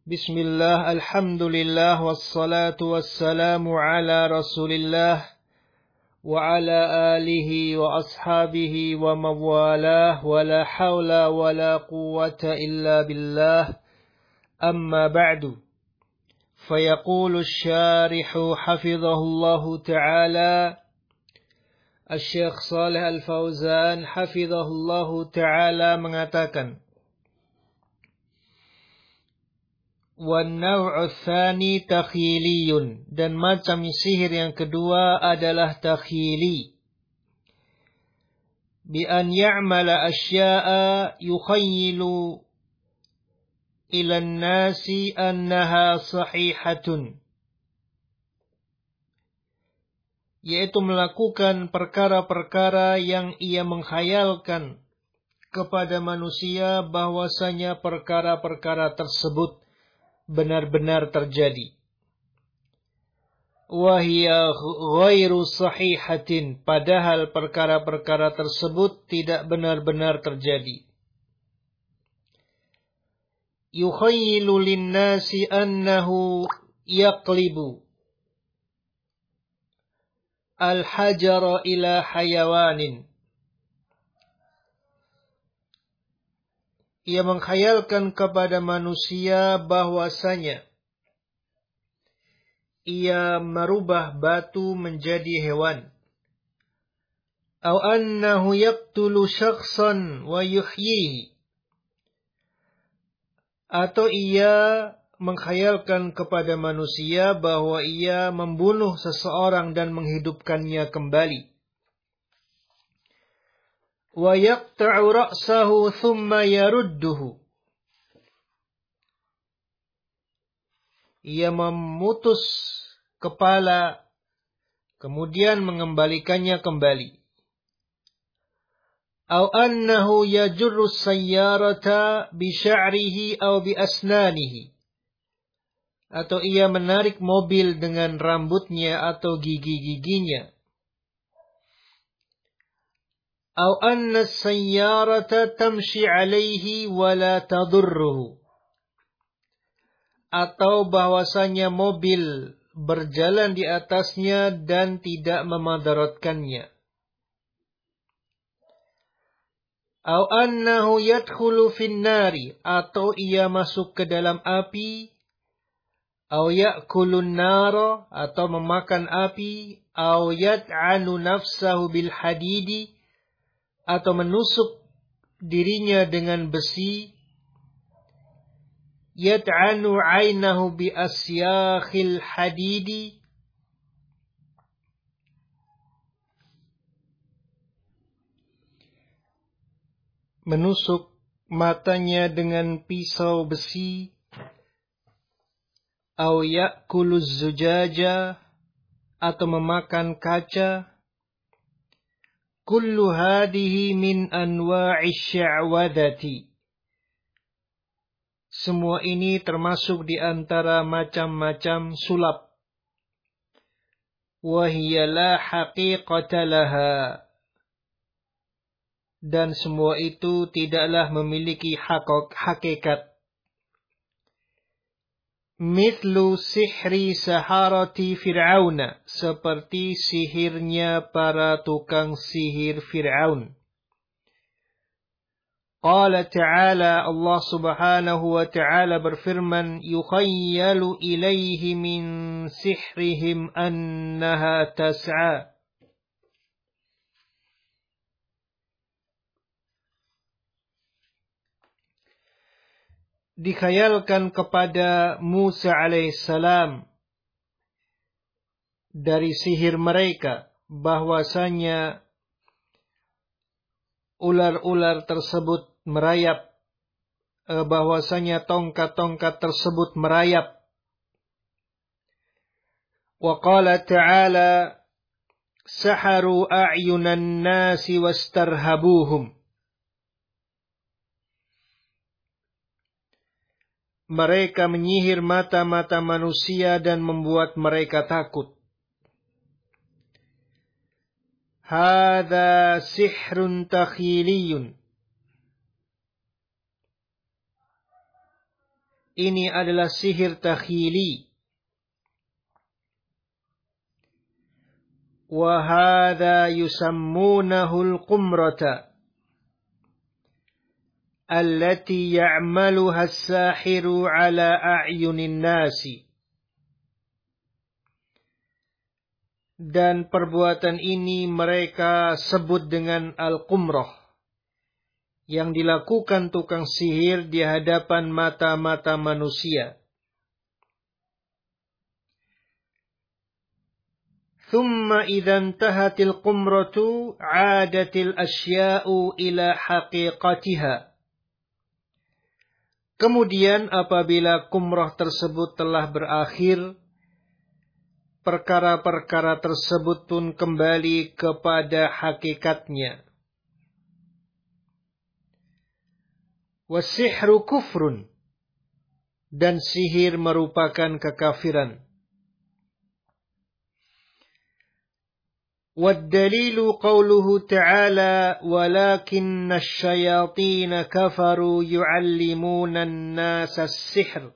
Bismillah, alhamdulillah, wassalatu wassalamu ala rasulillah wa ala alihi wa ashabihi wa mawalah wa la hawla wa la quwwata illa billah, amma ba'du. Fayaqulu syarihu hafidhahullahu ta'ala, Asy-Syaikh Shalih Al-Fauzan hafidhahullahu ta'ala mengatakan, وَالنَّوْعُ الثَّانِي تَخْيِيلِيٌّ, dan macam sihir yang kedua adalah takhili. بِأَنْ يَعْمَلَ أَشْيَاءَ يُخَيِّلُ إِلَى النَّاسِ أَنَّهَا صَحِيحَةٌ, yaitu melakukan perkara-perkara yang ia menghayalkan kepada manusia bahwasanya perkara-perkara tersebut benar-benar terjadi. Wahia ghairu sahihatin, padahal perkara-perkara tersebut tidak benar-benar terjadi. Yukhayyilu linnasi annahu yaqlibu al-hajara ila hayawanin. Ia menghayalkan kepada manusia bahwasanya ia merubah batu menjadi hewan. Atau annahu yaqtulu syakhsan wa yuhyihi, atau ia menghayalkan kepada manusia bahwa ia membunuh seseorang dan menghidupkannya kembali. Wa yaqta'u ra'sahu thumma yarudduhu, ia memutus kepala kemudian mengembalikannya kembali. Au annahu yajurru sayyarata bi sya'rihi aw bi asnanihi, atau ia menarik mobil dengan rambutnya atau gigi-giginya. Au anna sayyarata tamshi alaihi wa la tadurruhu, atau bahwasanya mobil berjalan di atasnya dan tidak memadaratkannya. Au annahu yadkhulu fin nari, atau ia masuk ke dalam api. Au ya'kulun nara, atau memakan api. Au yat'anu nafsahu bil hadidi, atau menusuk dirinya dengan besi. Yat'anu 'ainahu bi asyakhil hadidi, menusuk matanya dengan pisau besi. Au ya'kuluz zujaja, atau memakan kaca. Kullu hadihi min anwa'ish sya'wadati, semua ini termasuk di antara macam-macam sulap. Wa hiya la haqiqata laha, dan semua itu tidaklah memiliki hakikat. Mithlu sihri saharati Fir'auna, seperti sihirnya para tukang sihir Fir'aun. Qala ta'ala, Allah subhanahu wa ta'ala berfirman, yukhayyalu ilaihi min sihrihim annaha tas'a. Dikhayalkan kepada Musa alaihissalam dari sihir mereka bahwasanya ular-ular tersebut merayap, bahwasanya tongkat-tongkat tersebut merayap. Wa qala ta'ala, saharu a'yunan nasi wastarhabuhum, mereka menyihir mata-mata manusia dan membuat mereka takut. Hadza sihrun takhiliyun, ini adalah sihir takhili. Wa hadza yusammunahu al-qumrata allati ya'maluha as-sahiru ala a'yunin nasi. Dan perbuatan ini mereka sebut dengan al-qumrah, yang dilakukan tukang sihir di hadapan mata-mata manusia. Thumma idza intahatil qumratu 'adatil asya'u ila haqiqatiha. Kemudian apabila qumrah tersebut telah berakhir, perkara-perkara tersebut pun kembali kepada hakikatnya. Wasihru kufrun, dan sihir merupakan kekafiran. Waddalilu qawluhu ta'ala walakinna asyayatina kafaru yu'allimuna an-nasa as-sihr.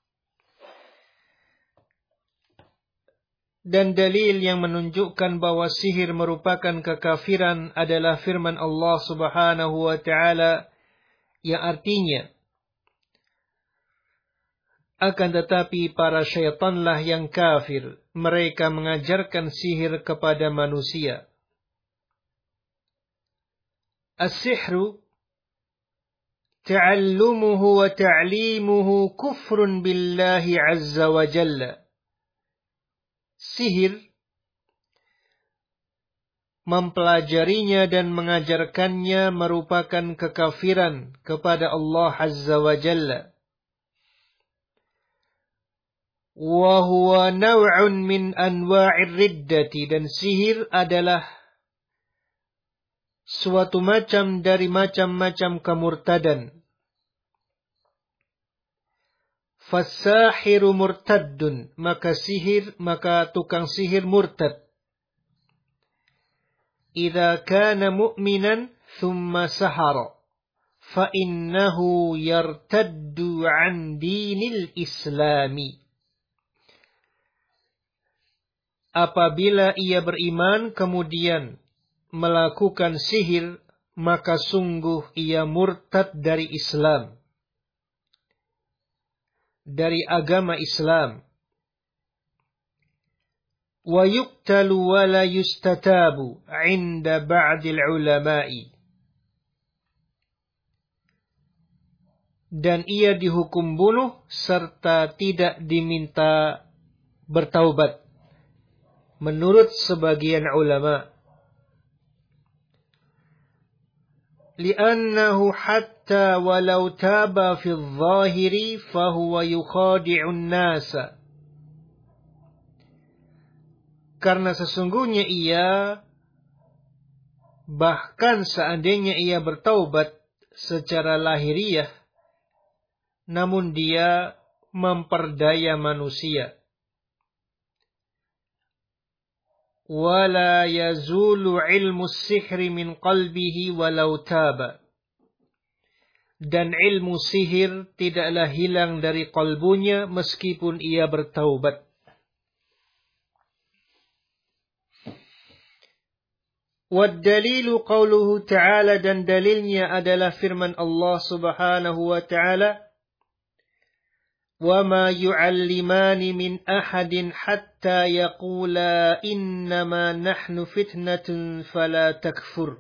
Dan dalil yang menunjukkan bahwa sihir merupakan kekafiran adalah firman Allah Subhanahu wa ta'ala yang artinya, akan tetapi para syaitanlah yang kafir, mereka mengajarkan sihir kepada manusia. As-sihru ta'allumuhu wa ta'limuhu kufrun billahi azza wa jalla. Sihir, mempelajarinya dan mengajarkannya merupakan kekafiran kepada Allah azza wa jalla. Wa huwa naw'un min anwa'ir riddati, dan sihir adalah suatu macam dari macam-macam kemurtadan. Fasahiru murtaddun, maka tukang sihir murtad. Idza kana mu'minan thumma sahara, fa innahu yartaddu 'an dinil islami. Apabila ia beriman kemudian melakukan sihir, maka sungguh ia murtad dari Islam, dari agama Islam. Wa yuqtalu wa la yustatabu 'inda ba'dil ulama'i. Dan ia dihukum bunuh serta tidak diminta bertaubat menurut sebagian ulama. Li'annahu hatta walau taba fi adh-dhahiri fahuwa yukhadi'un nasa. Karena sesungguhnya ia, bahkan seandainya ia bertaubat secara lahiriah, namun dia memperdaya manusia. Wala yazulu ilmu sihri min qalbihi walau taba. Dan ilmu sihir tidaklah hilang dari kalbunya meskipun ia bertaubat. Waddalilu qawluhu ta'ala, dan dalilnya adalah firman Allah Subhanahu wa ta'ala, وَمَا يُعَلِّمَانِ مِنْ أَحَدٍ حَتَّى يَقُولَا إِنَّمَا نَحْنُ فِتْنَةٌ فَلَا تَكْفُرْ.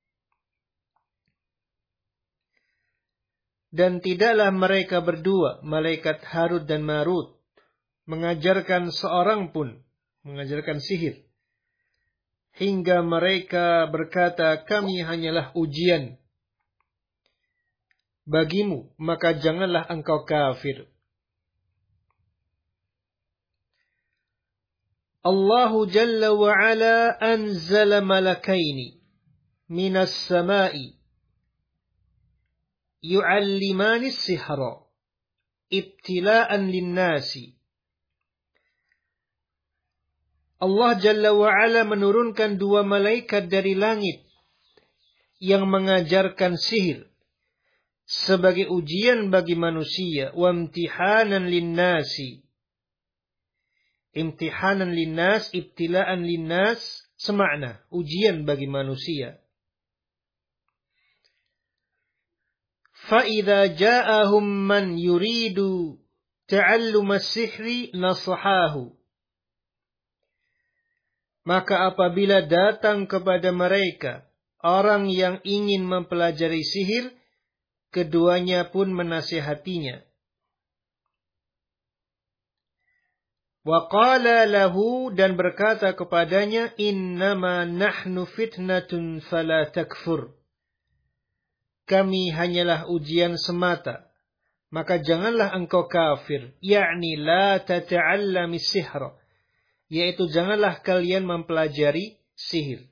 Dan tidaklah mereka berdua, malaikat Harut dan Marut, mengajarkan seorang pun, mengajarkan sihir, hingga mereka berkata, kami hanyalah ujian bagimu, maka janganlah engkau kafir. Allahu Jalla wa Ala anzala malakaini minas samai yu'allimani sihra ibtila'an linnasi. Allah Jalla wa Ala menurunkan 2 malaikat dari langit yang mengajarkan sihir sebagai ujian bagi manusia, wa imtihanan linnasi. Imtihanan linnas, ibtilaan linnas, semakna ujian bagi manusia. Fa idza ja'ahum man yuridu ta'allum as-sihri nasahahu. Maka apabila datang kepada mereka orang yang ingin mempelajari sihir, keduanya pun menasihatinya. Wa qala lahu, dan berkata kepadanya, innama nahnu fitnatun fala takfur. Kami hanyalah ujian semata, maka janganlah engkau kafir. Yakni la tata'allami sihra, yaitu janganlah kalian mempelajari sihir.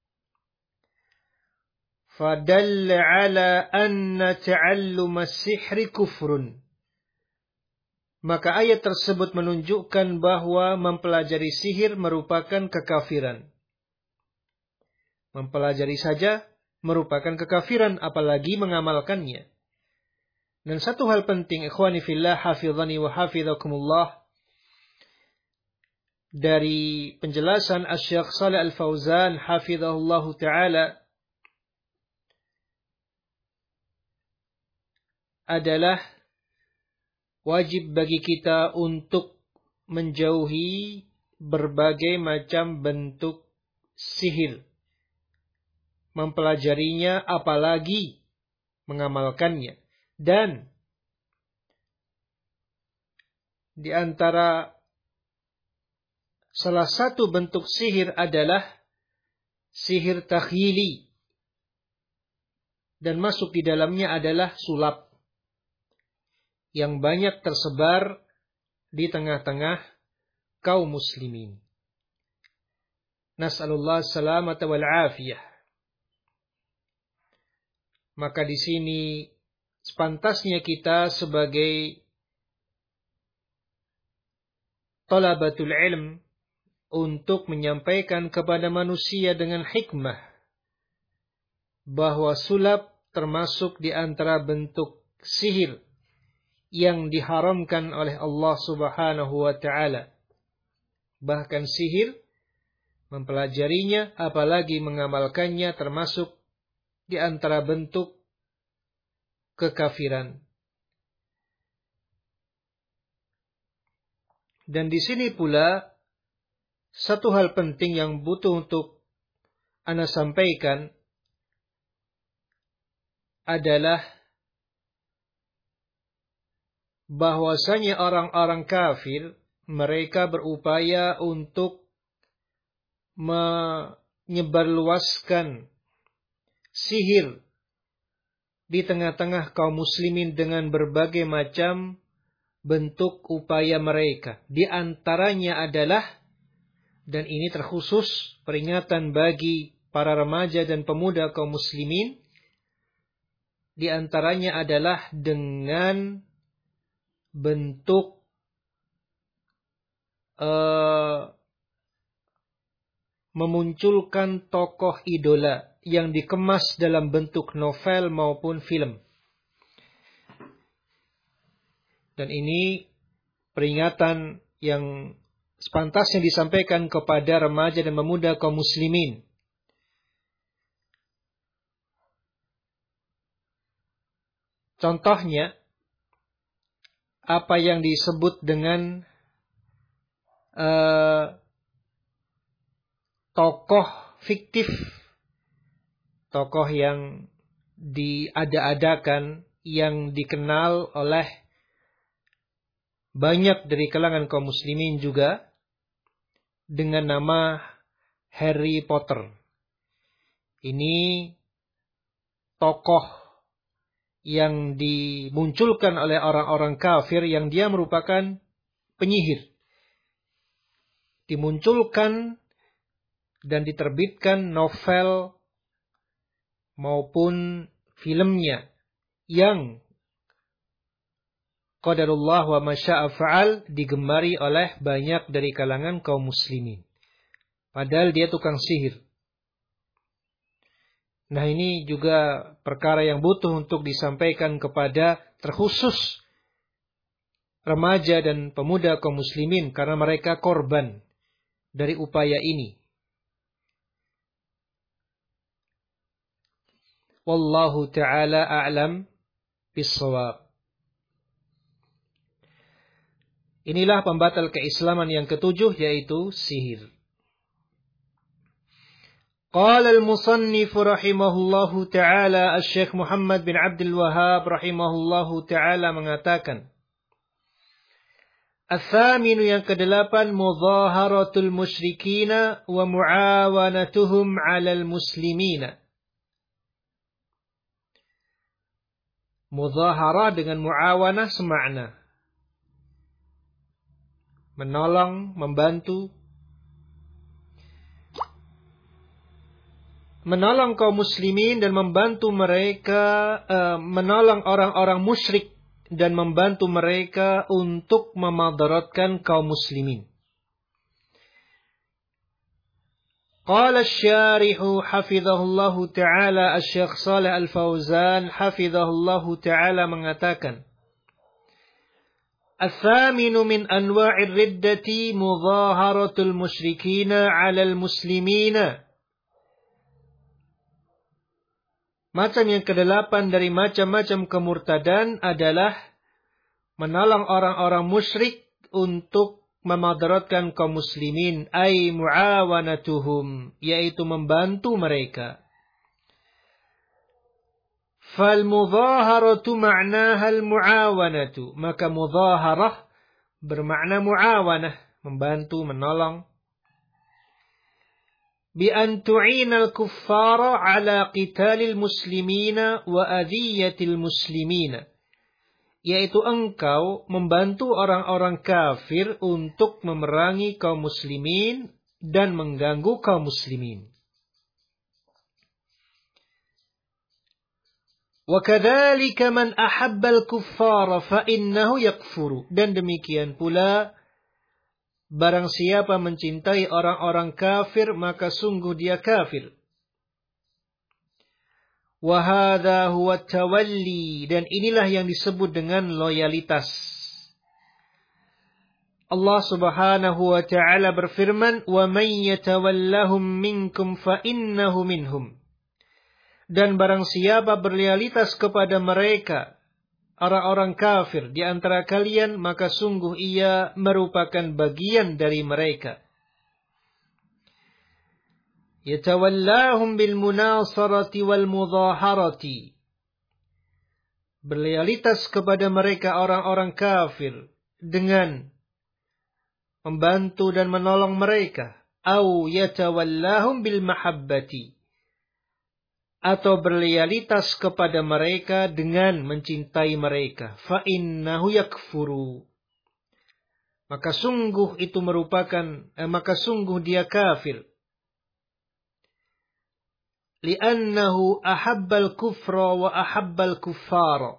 Fadalla ala anna ta'alluma sihri kufrun. Maka ayat tersebut menunjukkan bahwa mempelajari sihir merupakan kekafiran. Mempelajari saja merupakan kekafiran, apalagi mengamalkannya. Dan satu hal penting, ikhwani fillah, hafizani wa hafizakumullah, dari penjelasan Asy-Syaikh Shalih Al-Fauzan hafizahullahu taala adalah wajib bagi kita untuk menjauhi berbagai macam bentuk sihir, mempelajarinya apalagi mengamalkannya. Dan di antara salah satu bentuk sihir adalah sihir takhyili, dan masuk di dalamnya adalah sulap yang banyak tersebar di tengah-tengah kaum muslimin. Nas'alullah salamata wal afiyah. Maka di sini sepantasnya kita sebagai talabatul ilm untuk menyampaikan kepada manusia dengan hikmah bahwa sulap termasuk di antara bentuk sihir yang diharamkan oleh Allah Subhanahu wa taala. Bahkan sihir, mempelajarinya apalagi mengamalkannya termasuk di antara bentuk kekafiran. Dan di sini pula satu hal penting yang butuh untuk ana sampaikan adalah bahwasanya orang-orang kafir mereka berupaya untuk menyebarluaskan sihir di tengah-tengah kaum muslimin dengan berbagai macam bentuk upaya mereka. Di antaranya adalah, dan ini terkhusus peringatan bagi para remaja dan pemuda kaum muslimin, di antaranya adalah dengan bentuk memunculkan tokoh idola yang dikemas dalam bentuk novel maupun film. Dan ini peringatan yang sepantasnya disampaikan kepada remaja dan pemuda kaum muslimin. Contohnya, apa yang disebut dengan tokoh fiktif, tokoh yang diada-adakan, yang dikenal oleh banyak dari kalangan kaum muslimin juga dengan nama Harry Potter. Ini tokoh yang dimunculkan oleh orang-orang kafir yang dia merupakan penyihir. Dimunculkan dan diterbitkan novel maupun filmnya yang qadarullah wa masya'a fa'al digemari oleh banyak dari kalangan kaum muslimin. Padahal dia tukang sihir. Nah, ini juga perkara yang butuh untuk disampaikan kepada terkhusus remaja dan pemuda kaum muslimin, karena mereka korban dari upaya ini. Wallahu ta'ala a'lam bis-shawab. Inilah pembatal keislaman yang ketujuh, yaitu sihir. Qala al-musannif rahimahullahu ta'ala, Asy-Syaikh Muhammad bin Abdul Wahhab rahimahullahu ta'ala mengatakan, Ats-tsaminu, yang kedelapan, mudhaharatul musyrikina wa muawanatuhum 'alal muslimina. Mudhaharah dengan muawanah semakna. Menolong, membantu. Menolong kaum muslimin dan membantu mereka, menolong orang-orang musyrik dan membantu mereka untuk memadaratkan kaum muslimin. Qala asy-syarihu hafizahullahu ta'ala, Asy-Syaikh Shalih Al-Fauzan hafizahullahu ta'ala mengatakan, Ats-tsaminu min anwa'ir riddati mudhaharatul musyrikina 'alal muslimina. Macam yang kedelapan dari macam-macam kemurtadan adalah menolong orang-orang musyrik untuk memadaratkan kaum muslimin, ay muawanatuhum, yaitu membantu mereka. Fal mudhaharatu ma'naha al muawanatu, maka mudhaharah bermakna muawanah, membantu, menolong. Bi an tu'ina al kuffara ala qitalil muslimina wa adhiyatil muslimina, yaitu engkau membantu orang-orang kafir untuk memerangi kaum muslimin dan mengganggu kaum muslimin. Wa kadzalika man ahabba al-kuffara fa innahu yakfuru, dan demikian pula barang siapa mencintai orang-orang kafir maka sungguh dia kafir. Wa hadza huwa tawalli, dan inilah yang disebut dengan loyalitas. Allah Subhanahu wa ta'ala berfirman, "Wa man yatawallahum minkum fa innahu minhum." Dan barang siapa berloyalitas kepada mereka, orang-orang kafir di antara kalian, maka sungguh ia merupakan bagian dari mereka. Yatawallahum bil munasarati wal mudhaharati. Berloyalitas kepada mereka orang-orang kafir dengan membantu dan menolong mereka. Au yatawallahum bil mahabbati, atau berloyalitas kepada mereka dengan mencintai mereka. Fa innahu yakfuru, maka sungguh itu merupakan maka sungguh dia kafir. Li'annahu ahabbal kufra wa ahabbal kuffara,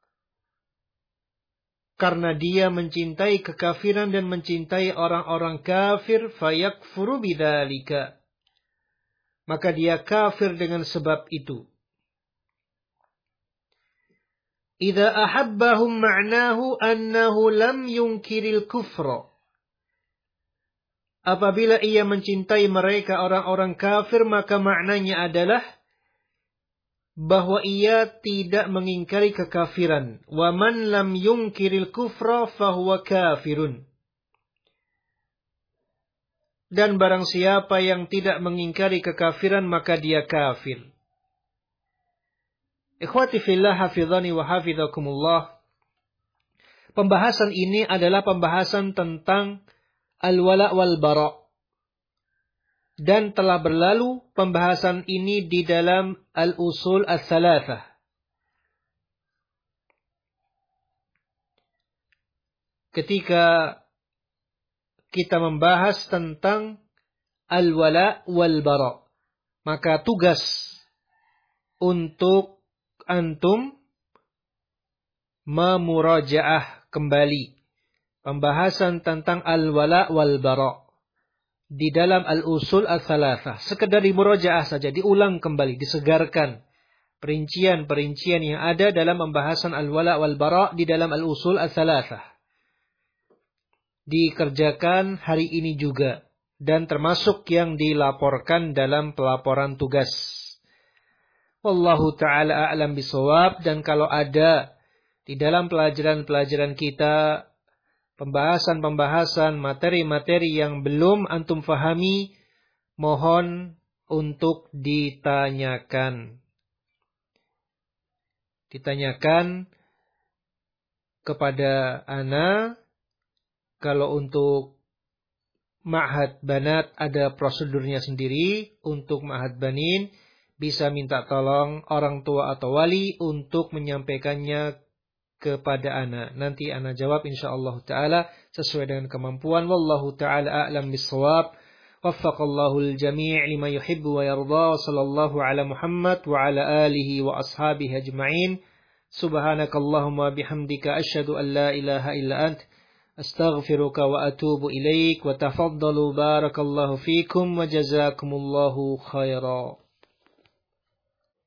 karena dia mencintai kekafiran dan mencintai orang-orang kafir. Fayakfuru bidzalika, maka dia kafir dengan sebab itu. Idza ahabbahum ma'nahu annahu lam yunkiril kufra. Apabila ia mencintai mereka orang-orang kafir, maka maknanya adalah bahwa ia tidak mengingkari kekafiran. Wa man lam yunkiril kufra fahuwa kafirun. Dan barang siapa yang tidak mengingkari kekafiran, maka dia kafir. Ikhwati fillah, hafizani wa hafizakumullah. Pembahasan ini adalah pembahasan tentang al-wala wal bara. Dan telah berlalu pembahasan ini di dalam al-usul ats-tsalatsah. Ketika kita membahas tentang al-wala wal bara, maka tugas untuk antum memurajaah kembali pembahasan tentang al-wala wal bara, di dalam al-usul al-thalathah. Sekedar dimurajaah saja, diulang kembali, disegarkan perincian-perincian yang ada dalam pembahasan al-wala wal bara di dalam al-usul al-thalathah. Dikerjakan hari ini juga dan termasuk yang dilaporkan dalam pelaporan tugas. Wallahu ta'ala a'lam bisawab. Dan kalau ada di dalam pelajaran-pelajaran kita pembahasan-pembahasan materi-materi yang belum antum fahami, mohon untuk ditanyakan. Ditanyakan kepada ana. Kalau untuk ma'had banat ada prosedurnya sendiri. Untuk ma'had banin bisa minta tolong orang tua atau wali untuk menyampaikannya kepada ana. Nanti ana jawab insyaallah taala sesuai dengan kemampuan. Wallahu taala a'lam bissawab. Waffaqallahu al-jami' lima yuhibbu wa yarda. Sallallahu ala Muhammad wa ala alihi wa ashabihi ajma'in. Subhanakallahumma bihamdika asyhadu an la ilaha illa ant astaghfiruka wa atubu ilaik wa tafaddalu barakallahu fikum wa jazakumullahu khairan.